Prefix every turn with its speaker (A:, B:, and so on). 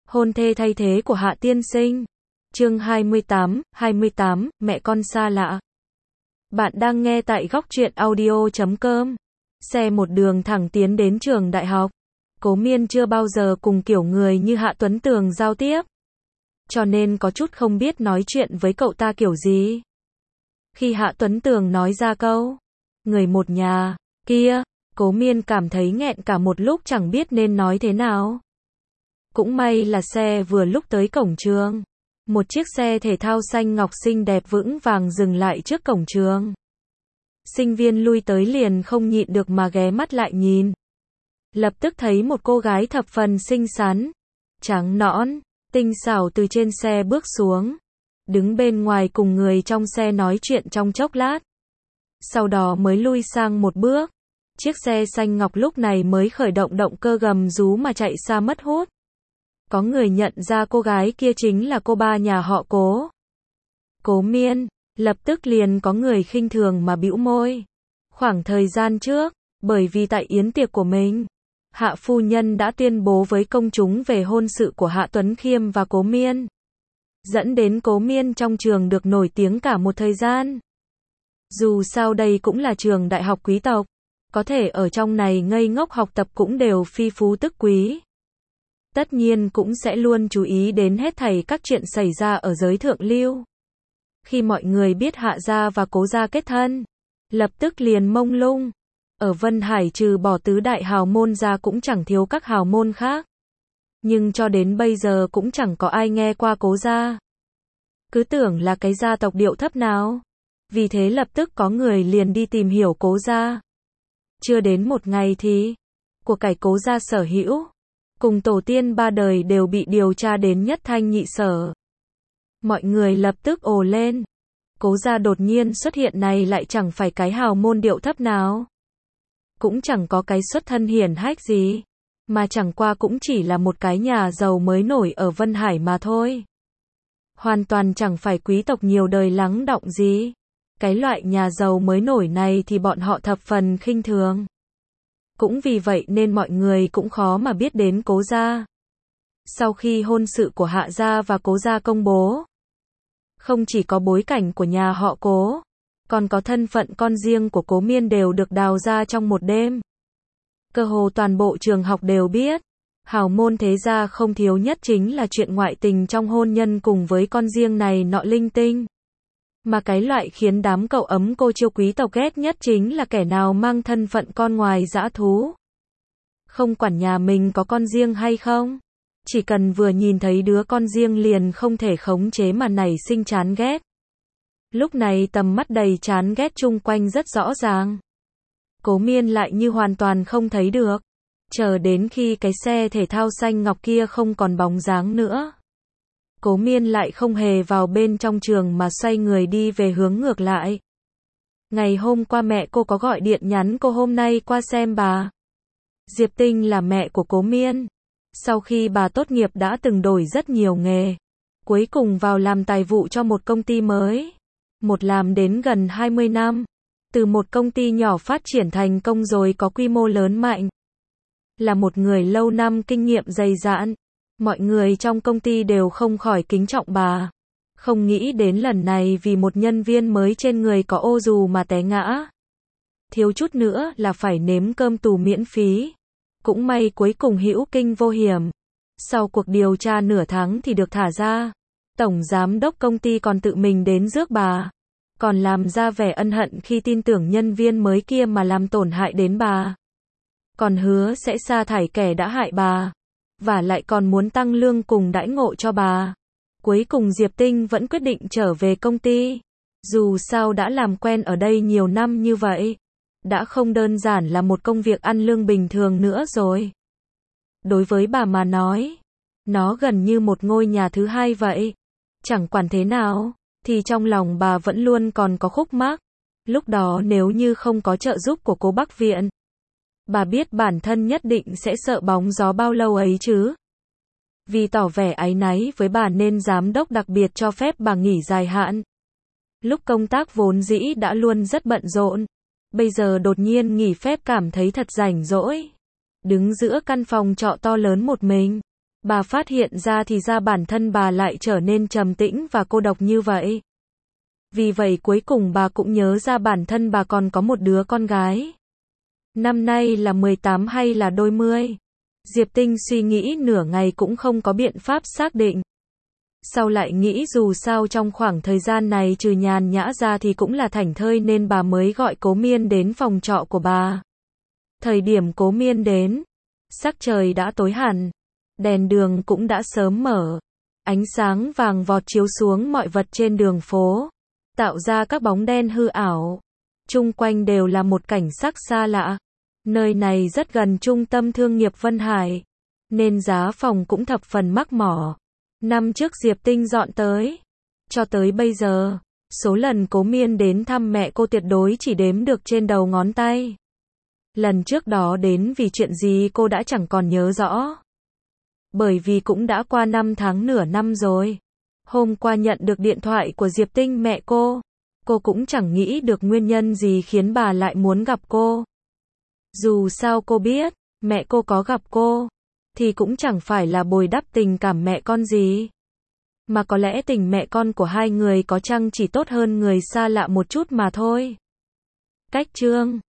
A: Hôn thê thay thế của Hạ tiên sinh. Chương 28, mẹ con xa lạ. Bạn đang nghe tại góc truyện audio.com. Xe một đường thẳng tiến đến trường đại học. Cố Miên chưa bao giờ cùng kiểu người như Hạ Tuấn Tường giao tiếp, cho nên có chút không biết nói chuyện với cậu ta kiểu gì. Khi Hạ Tuấn Tường nói ra câu người một nhà kia, Cố Miên cảm thấy nghẹn cả một lúc chẳng biết nên nói thế nào. Cũng may là xe vừa lúc tới cổng trường. Một chiếc xe thể thao xanh ngọc xinh đẹp vững vàng dừng lại trước cổng trường. Sinh viên lui tới liền không nhịn được mà ghé mắt lại nhìn. Lập tức thấy một cô gái thập phần xinh xắn, trắng nõn, tinh xảo từ trên xe bước xuống, đứng bên ngoài cùng người trong xe nói chuyện trong chốc lát. Sau đó mới lui sang một bước. Chiếc xe xanh ngọc lúc này mới khởi động động cơ gầm rú mà chạy xa mất hút. Có người nhận ra cô gái kia chính là cô ba nhà họ Cố. Cố Miên, lập tức liền có người khinh thường mà bĩu môi. Khoảng thời gian trước, bởi vì tại yến tiệc của mình, Hạ phu nhân đã tuyên bố với công chúng về hôn sự của Hạ Tuấn Khiêm và Cố Miên, dẫn đến Cố Miên trong trường được nổi tiếng cả một thời gian. Dù sao đây cũng là trường đại học quý tộc, có thể ở trong này ngây ngốc học tập cũng đều phi phú tức quý. Tất nhiên cũng sẽ luôn chú ý đến hết thảy các chuyện xảy ra ở giới thượng lưu. Khi mọi người biết Hạ gia và Cố gia kết thân, lập tức liền mông lung. Ở Vân Hải trừ bỏ tứ đại hào môn ra cũng chẳng thiếu các hào môn khác. Nhưng cho đến bây giờ cũng chẳng có ai nghe qua Cố gia. Cứ tưởng là cái gia tộc điệu thấp nào. Vì thế lập tức có người liền đi tìm hiểu Cố gia. Chưa đến một ngày thì của cải Cố gia sở hữu cùng tổ tiên ba đời đều bị điều tra đến nhất thanh nhị sở. Mọi người lập tức ồ lên. Cố gia đột nhiên xuất hiện này lại chẳng phải cái hào môn điệu thấp nào. Cũng chẳng có cái xuất thân hiển hách gì. Mà chẳng qua cũng chỉ là một cái nhà giàu mới nổi ở Vân Hải mà thôi. Hoàn toàn chẳng phải quý tộc nhiều đời lắng đọng gì. Cái loại nhà giàu mới nổi này thì bọn họ thập phần khinh thường. Cũng vì vậy nên mọi người cũng khó mà biết đến Cố gia. Sau khi hôn sự của Hạ gia và Cố gia công bố, không chỉ có bối cảnh của nhà họ Cố, còn có thân phận con riêng của Cố Miên đều được đào ra trong một đêm. Cơ hồ toàn bộ trường học đều biết, hào môn thế gia không thiếu nhất chính là chuyện ngoại tình trong hôn nhân cùng với con riêng này nọ linh tinh. Mà cái loại khiến đám cậu ấm cô chiêu quý tộc ghét nhất chính là kẻ nào mang thân phận con ngoài dã thú. Không quản nhà mình có con riêng hay không, chỉ cần vừa nhìn thấy đứa con riêng liền không thể khống chế mà nảy sinh chán ghét. Lúc này tầm mắt đầy chán ghét chung quanh rất rõ ràng. Cố Miên lại như hoàn toàn không thấy được. Chờ đến khi cái xe thể thao xanh ngọc kia không còn bóng dáng nữa, Cố Miên lại không hề vào bên trong trường mà xoay người đi về hướng ngược lại. Ngày hôm qua mẹ cô có gọi điện nhắn cô hôm nay qua xem bà. Diệp Tinh là mẹ của Cố Miên. Sau khi bà tốt nghiệp đã từng đổi rất nhiều nghề, cuối cùng vào làm tài vụ cho một công ty mới. Một làm đến gần 20 năm. Từ một công ty nhỏ phát triển thành công rồi có quy mô lớn mạnh. Là một người lâu năm kinh nghiệm dày dạn. Mọi người trong công ty đều không khỏi kính trọng bà. Không nghĩ đến lần này vì một nhân viên mới trên người có ô dù mà té ngã. Thiếu chút nữa là phải nếm cơm tù miễn phí. Cũng may cuối cùng hữu kinh vô hiểm. Sau cuộc điều tra nửa tháng thì được thả ra. Tổng giám đốc công ty còn tự mình đến rước bà. Còn làm ra vẻ ân hận khi tin tưởng nhân viên mới kia mà làm tổn hại đến bà. Còn hứa sẽ sa thải kẻ đã hại bà. Và lại còn muốn tăng lương cùng đãi ngộ cho bà. Cuối cùng Diệp Tinh vẫn quyết định trở về công ty. Dù sao đã làm quen ở đây nhiều năm như vậy, đã không đơn giản là một công việc ăn lương bình thường nữa rồi. Đối với bà mà nói, nó gần như một ngôi nhà thứ hai vậy. Chẳng quản thế nào, thì trong lòng bà vẫn luôn còn có khúc mắc. Lúc đó nếu như không có trợ giúp của Cố Bắc Viện, bà biết bản thân nhất định sẽ sợ bóng gió bao lâu ấy chứ. Vì tỏ vẻ áy náy với bà nên giám đốc đặc biệt cho phép bà nghỉ dài hạn. Lúc công tác vốn dĩ đã luôn rất bận rộn, bây giờ đột nhiên nghỉ phép cảm thấy thật rảnh rỗi. Đứng giữa căn phòng trọ to lớn một mình, Bà phát hiện ra thì ra bản thân bà lại trở nên trầm tĩnh và cô độc như vậy. Vì vậy cuối cùng bà cũng nhớ ra bản thân bà còn có một đứa con gái. Năm nay là 18 hay là đôi mươi? Diệp Tinh suy nghĩ nửa ngày cũng không có biện pháp xác định. Sau lại nghĩ dù sao trong khoảng thời gian này trừ nhàn nhã ra thì cũng là thảnh thơi nên bà mới gọi Cố Miên đến phòng trọ của bà. Thời điểm Cố Miên đến, sắc trời đã tối hẳn, đèn đường cũng đã sớm mở. Ánh sáng vàng vọt chiếu xuống mọi vật trên đường phố, tạo ra các bóng đen hư ảo. Chung quanh đều là một cảnh sắc xa lạ. Nơi này rất gần trung tâm thương nghiệp Vân Hải, nên giá phòng cũng thập phần mắc mỏ. Năm trước Diệp Tinh dọn tới, cho tới bây giờ, số lần Cố Miên đến thăm mẹ cô tuyệt đối chỉ đếm được trên đầu ngón tay. Lần trước đó đến vì chuyện gì cô đã chẳng còn nhớ rõ. Bởi vì cũng đã qua 5 tháng nửa năm rồi. Hôm qua nhận được điện thoại của Diệp Tinh mẹ cô cũng chẳng nghĩ được nguyên nhân gì khiến bà lại muốn gặp cô. Dù sao cô biết, mẹ cô có gặp cô, thì cũng chẳng phải là bồi đắp tình cảm mẹ con gì. Mà có lẽ tình mẹ con của hai người có chăng chỉ tốt hơn người xa lạ một chút mà thôi. Cách chương